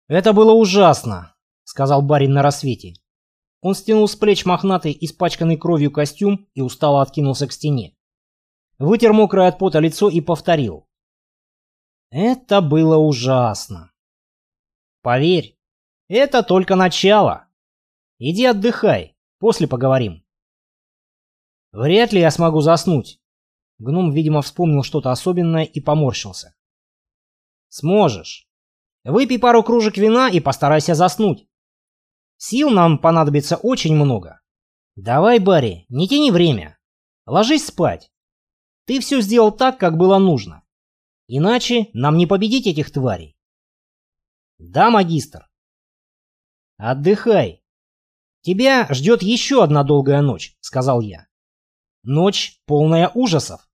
«Это было ужасно», — сказал барин на рассвете. Он стянул с плеч мохнатый, испачканный кровью костюм и устало откинулся к стене. Вытер мокрое от пота лицо и повторил. «Это было ужасно. Поверь, это только начало. Иди отдыхай, после поговорим». «Вряд ли я смогу заснуть». Гном, видимо, вспомнил что-то особенное и поморщился. «Сможешь. Выпей пару кружек вина и постарайся заснуть. Сил нам понадобится очень много. Давай, Барри, не тяни время. Ложись спать. Ты все сделал так, как было нужно. Иначе нам не победить этих тварей». «Да, магистр». «Отдыхай. Тебя ждет еще одна долгая ночь», — сказал я. «Ночь, полная ужасов».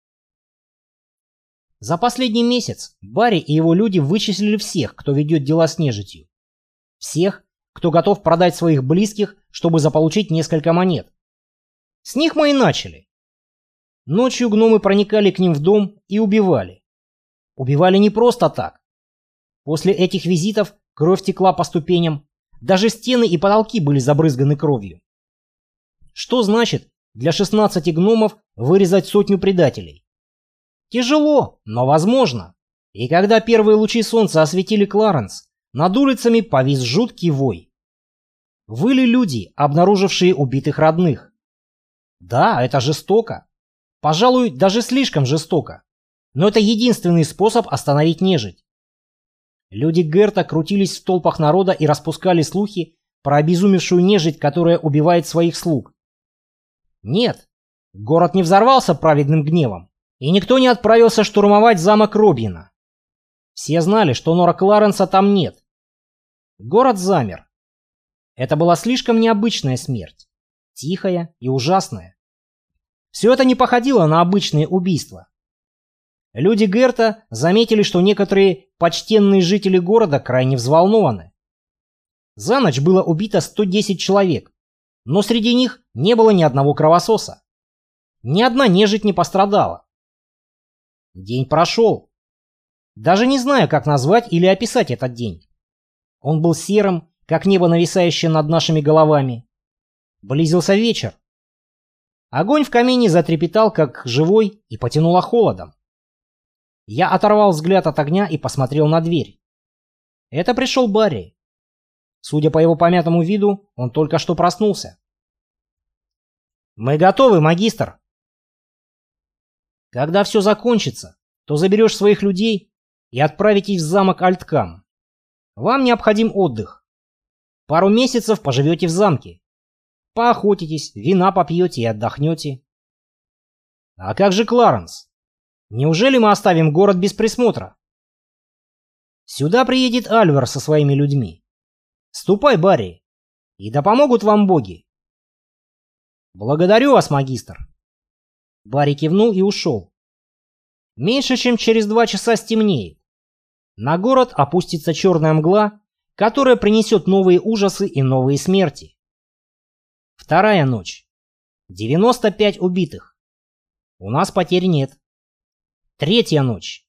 За последний месяц Барри и его люди вычислили всех, кто ведет дела с нежитью. Всех, кто готов продать своих близких, чтобы заполучить несколько монет. С них мы и начали. Ночью гномы проникали к ним в дом и убивали. Убивали не просто так. После этих визитов кровь текла по ступеням, даже стены и потолки были забрызганы кровью. Что значит для 16 гномов вырезать сотню предателей? Тяжело, но возможно. И когда первые лучи солнца осветили Кларенс, над улицами повис жуткий вой. Выли люди, обнаружившие убитых родных. Да, это жестоко. Пожалуй, даже слишком жестоко. Но это единственный способ остановить нежить. Люди Герта крутились в толпах народа и распускали слухи про обезумевшую нежить, которая убивает своих слуг. Нет, город не взорвался праведным гневом, и никто не отправился штурмовать замок Робина. Все знали, что Нора Кларенса там нет. Город замер. Это была слишком необычная смерть, тихая и ужасная. Все это не походило на обычные убийства. Люди Герта заметили, что некоторые почтенные жители города крайне взволнованы. За ночь было убито 110 человек, но среди них не было ни одного кровососа. Ни одна нежить не пострадала. День прошел. Даже не знаю, как назвать или описать этот день. Он был серым, как небо, нависающее над нашими головами. Близился вечер. Огонь в камине затрепетал, как живой, и потянуло холодом. Я оторвал взгляд от огня и посмотрел на дверь. Это пришел Барри. Судя по его помятому виду, он только что проснулся. «Мы готовы, магистр». «Когда все закончится, то заберешь своих людей и отправитесь в замок Альткам. Вам необходим отдых. Пару месяцев поживете в замке. Поохотитесь, вина попьете и отдохнете». «А как же Кларенс? Неужели мы оставим город без присмотра?» «Сюда приедет Альвар со своими людьми. Ступай, Барри, и да помогут вам боги». «Благодарю вас, магистр». Барри кивнул и ушел. Меньше чем через 2 часа стемнеет. На город опустится черная мгла, которая принесет новые ужасы и новые смерти. Вторая ночь. 95 убитых. У нас потерь нет. Третья ночь.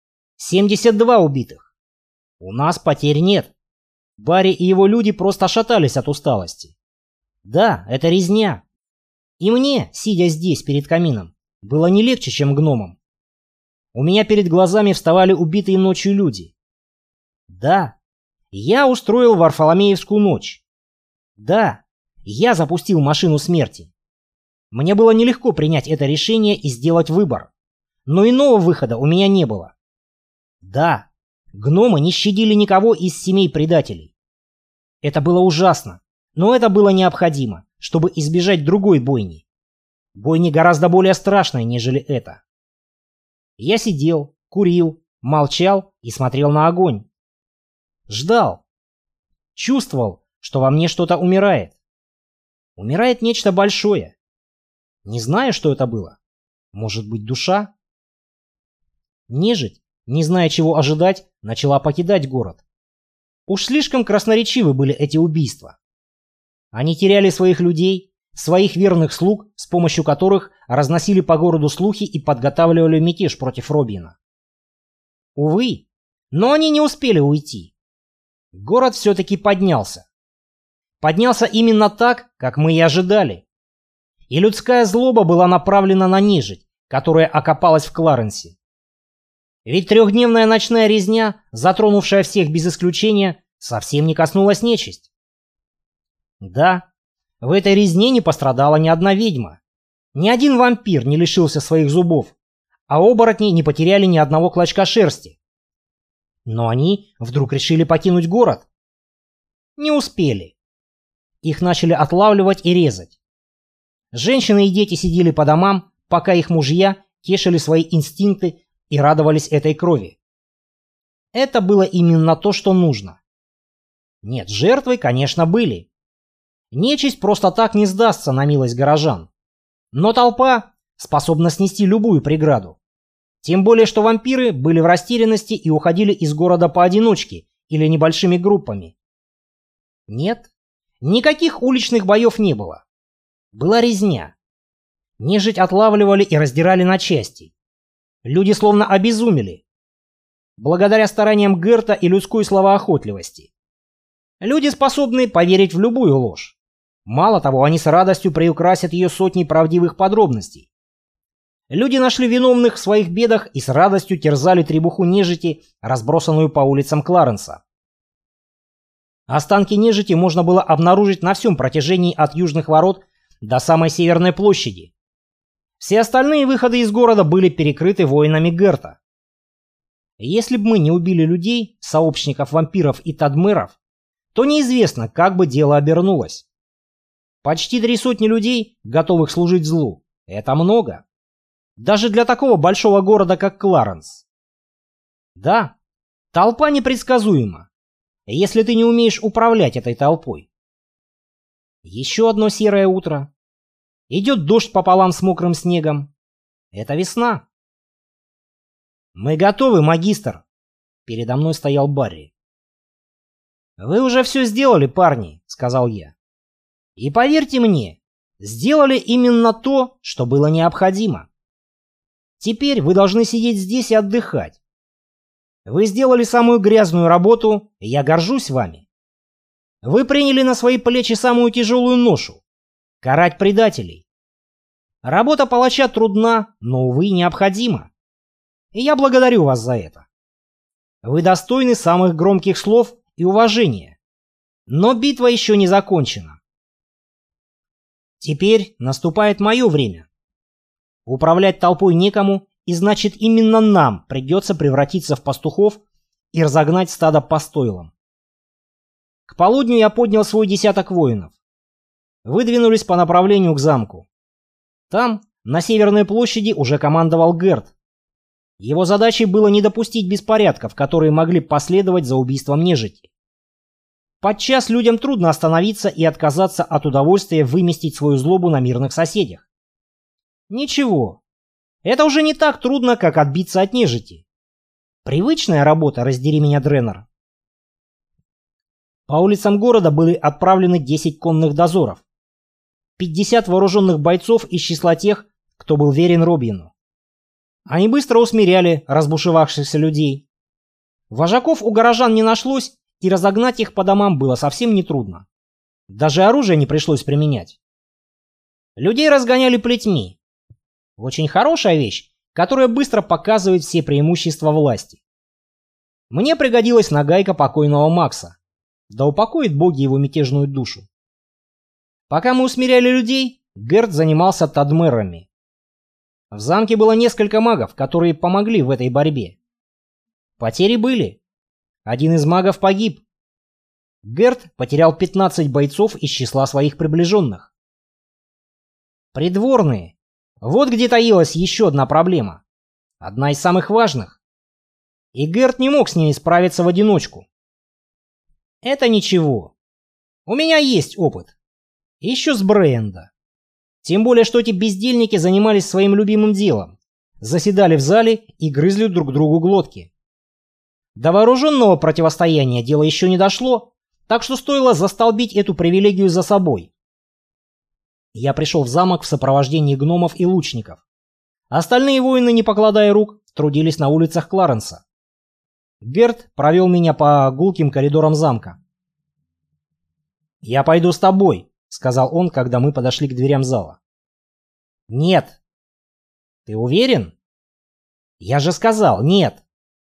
72 убитых. У нас потерь нет. Барри и его люди просто шатались от усталости. Да, это резня. И мне, сидя здесь перед камином, было не легче, чем гномам. У меня перед глазами вставали убитые ночью люди. Да, я устроил Варфоломеевскую ночь. Да, я запустил машину смерти. Мне было нелегко принять это решение и сделать выбор. Но иного выхода у меня не было. Да, гномы не щадили никого из семей предателей. Это было ужасно, но это было необходимо, чтобы избежать другой бойни. Бойни гораздо более страшной, нежели это. Я сидел, курил, молчал и смотрел на огонь. Ждал. Чувствовал, что во мне что-то умирает. Умирает нечто большое. Не знаю, что это было. Может быть, душа? Нежить, не зная, чего ожидать, начала покидать город. Уж слишком красноречивы были эти убийства. Они теряли своих людей, своих верных слуг, с помощью которых разносили по городу слухи и подготавливали мятеж против Робина. Увы, но они не успели уйти. Город все-таки поднялся. Поднялся именно так, как мы и ожидали. И людская злоба была направлена на нежить, которая окопалась в Кларенсе. Ведь трехдневная ночная резня, затронувшая всех без исключения, совсем не коснулась нечисть. Да, в этой резне не пострадала ни одна ведьма. Ни один вампир не лишился своих зубов, а оборотни не потеряли ни одного клочка шерсти. Но они вдруг решили покинуть город. Не успели. Их начали отлавливать и резать. Женщины и дети сидели по домам, пока их мужья тешили свои инстинкты и радовались этой крови. Это было именно то, что нужно. Нет, жертвы, конечно, были. Нечисть просто так не сдастся на милость горожан. Но толпа способна снести любую преграду. Тем более, что вампиры были в растерянности и уходили из города поодиночке или небольшими группами. Нет, никаких уличных боев не было. Была резня. Нежить отлавливали и раздирали на части. Люди словно обезумели. Благодаря стараниям Герта и людской словоохотливости. Люди способны поверить в любую ложь. Мало того, они с радостью приукрасят ее сотней правдивых подробностей. Люди нашли виновных в своих бедах и с радостью терзали требуху нежити, разбросанную по улицам Кларенса. Останки нежити можно было обнаружить на всем протяжении от Южных ворот до самой Северной площади. Все остальные выходы из города были перекрыты воинами Герта. Если бы мы не убили людей, сообщников вампиров и тадмеров, то неизвестно, как бы дело обернулось. Почти 300 людей, готовых служить злу. Это много. Даже для такого большого города, как Кларенс. Да, толпа непредсказуема, если ты не умеешь управлять этой толпой. Еще одно серое утро. Идет дождь пополам с мокрым снегом. Это весна. «Мы готовы, магистр!» Передо мной стоял Барри. «Вы уже все сделали, парни», — сказал я. «И поверьте мне, сделали именно то, что было необходимо. Теперь вы должны сидеть здесь и отдыхать. Вы сделали самую грязную работу, и я горжусь вами. Вы приняли на свои плечи самую тяжелую ношу — карать предателей. Работа палача трудна, но, увы, необходима. И я благодарю вас за это. Вы достойны самых громких слов и уважения. Но битва еще не закончена. Теперь наступает мое время. Управлять толпой некому, и значит, именно нам придется превратиться в пастухов и разогнать стадо по стойлам. К полудню я поднял свой десяток воинов. Выдвинулись по направлению к замку. Там, на Северной площади, уже командовал Герт. Его задачей было не допустить беспорядков, которые могли последовать за убийством нежити. Подчас людям трудно остановиться и отказаться от удовольствия выместить свою злобу на мирных соседях. Ничего, это уже не так трудно, как отбиться от нежити. Привычная работа, раздери меня, Дреннер. По улицам города были отправлены 10 конных дозоров, 50 вооруженных бойцов из числа тех, кто был верен Робину. Они быстро усмиряли разбушевавшихся людей. Вожаков у горожан не нашлось, и разогнать их по домам было совсем нетрудно. Даже оружие не пришлось применять. Людей разгоняли плетьми. Очень хорошая вещь, которая быстро показывает все преимущества власти. Мне пригодилась нагайка покойного Макса. Да упокоит боги его мятежную душу. Пока мы усмиряли людей, Герт занимался тадмерами. В замке было несколько магов, которые помогли в этой борьбе. Потери были. Один из магов погиб. Герт потерял 15 бойцов из числа своих приближенных. Придворные. Вот где таилась еще одна проблема. Одна из самых важных. И Герт не мог с ней справиться в одиночку. Это ничего. У меня есть опыт. Еще с Бренда. Тем более, что эти бездельники занимались своим любимым делом. Заседали в зале и грызли друг другу глотки. До вооруженного противостояния дело еще не дошло, так что стоило застолбить эту привилегию за собой. Я пришел в замок в сопровождении гномов и лучников. Остальные воины, не покладая рук, трудились на улицах Кларенса. Герт провел меня по гулким коридорам замка. «Я пойду с тобой», — сказал он, когда мы подошли к дверям зала. «Нет». «Ты уверен?» «Я же сказал, нет».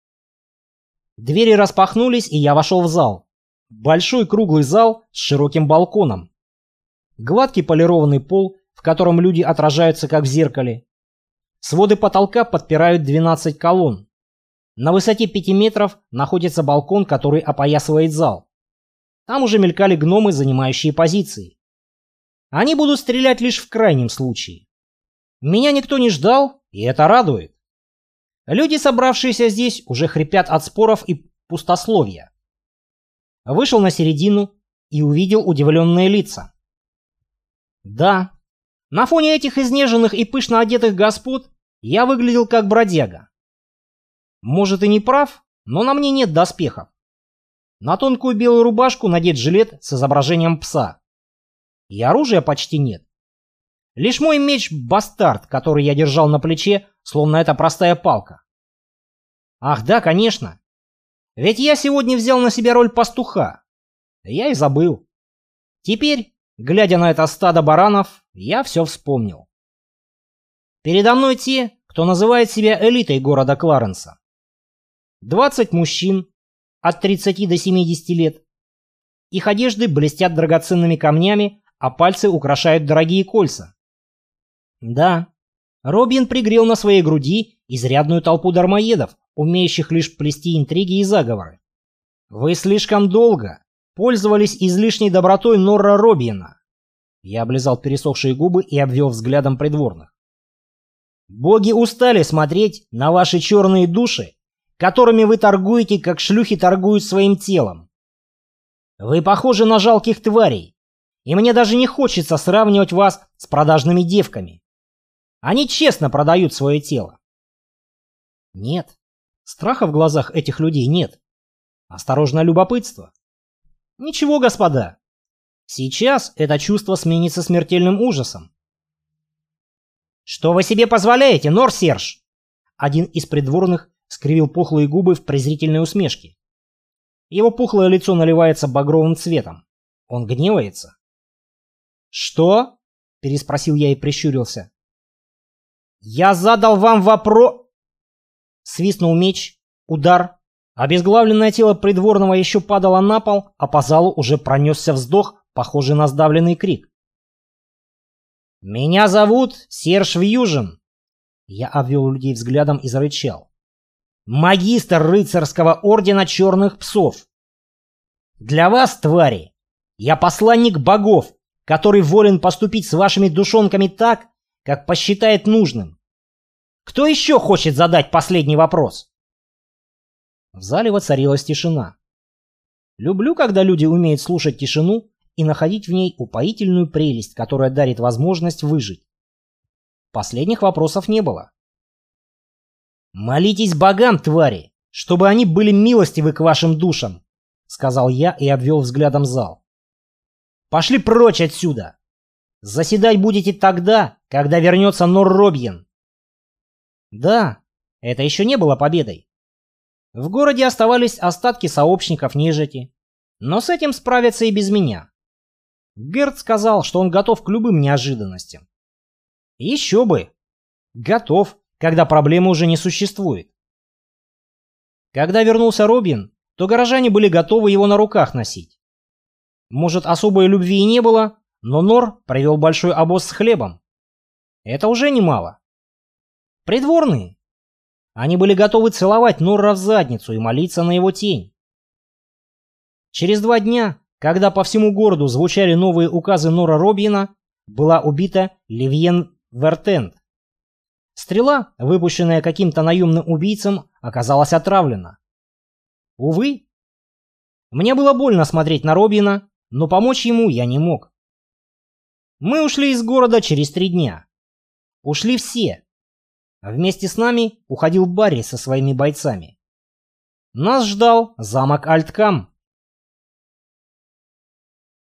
Двери распахнулись, и я вошел в зал. Большой круглый зал с широким балконом. Гладкий полированный пол, в котором люди отражаются как в зеркале. Своды потолка подпирают 12 колонн. На высоте 5 метров находится балкон, который опоясывает зал. Там уже мелькали гномы, занимающие позиции. Они будут стрелять лишь в крайнем случае. Меня никто не ждал, и это радует. Люди, собравшиеся здесь, уже хрипят от споров и пустословия. Вышел на середину и увидел удивленные лица. Да, на фоне этих изнеженных и пышно одетых господ я выглядел как бродяга. Может и не прав, но на мне нет доспехов. На тонкую белую рубашку надет жилет с изображением пса. И оружия почти нет. Лишь мой меч-бастард, который я держал на плече, словно это простая палка. Ах да, конечно. Ведь я сегодня взял на себя роль пастуха. Я и забыл. Теперь, глядя на это стадо баранов, я все вспомнил. Передо мной те, кто называет себя элитой города Кларенса. 20 мужчин от 30 до 70 лет. Их одежды блестят драгоценными камнями, а пальцы украшают дорогие кольца. Да, Робин пригрел на своей груди изрядную толпу дармоедов, умеющих лишь плести интриги и заговоры. Вы слишком долго пользовались излишней добротой Норра Робина. Я облизал пересохшие губы и обвел взглядом придворных. Боги устали смотреть на ваши черные души, которыми вы торгуете, как шлюхи торгуют своим телом. Вы похожи на жалких тварей, и мне даже не хочется сравнивать вас с продажными девками. Они честно продают свое тело. Нет, страха в глазах этих людей нет. Осторожное любопытство. Ничего, господа. Сейчас это чувство сменится смертельным ужасом. Что вы себе позволяете, Нор-Серж? Один из придворных скривил пухлые губы в презрительной усмешке. Его пухлое лицо наливается багровым цветом. Он гневается. «Что?» – переспросил я и прищурился. «Я задал вам вопрос...» Свистнул меч, удар. Обезглавленное тело придворного еще падало на пол, а по залу уже пронесся вздох, похожий на сдавленный крик. «Меня зовут Серж Вьюжин!» Я обвел людей взглядом и зарычал. «Магистр рыцарского ордена черных псов! Для вас, твари, я посланник богов, который волен поступить с вашими душонками так, как посчитает нужным. Кто еще хочет задать последний вопрос?» В зале воцарилась тишина. Люблю, когда люди умеют слушать тишину и находить в ней упоительную прелесть, которая дарит возможность выжить. Последних вопросов не было. «Молитесь богам, твари, чтобы они были милостивы к вашим душам», — сказал я и обвел взглядом зал. «Пошли прочь отсюда! Заседать будете тогда, когда вернется Нор-Робьен». Да, это еще не было победой. В городе оставались остатки сообщников нежити, но с этим справятся и без меня. Герт сказал, что он готов к любым неожиданностям. Еще бы! Готов, когда проблемы уже не существует. Когда вернулся Робин, то горожане были готовы его на руках носить. Может, особой любви и не было, но Нор привел большой обоз с хлебом. Это уже немало. Придворные. Они были готовы целовать Норра в задницу и молиться на его тень. Через 2 дня, когда по всему городу звучали новые указы Нора Робина, была убита Ливьен Вертенд. Стрела, выпущенная каким-то наемным убийцем, оказалась отравлена. Увы. Мне было больно смотреть на Робина, но помочь ему я не мог. Мы ушли из города через 3 дня. Ушли все. Вместе с нами уходил Барри со своими бойцами. Нас ждал замок Альткам.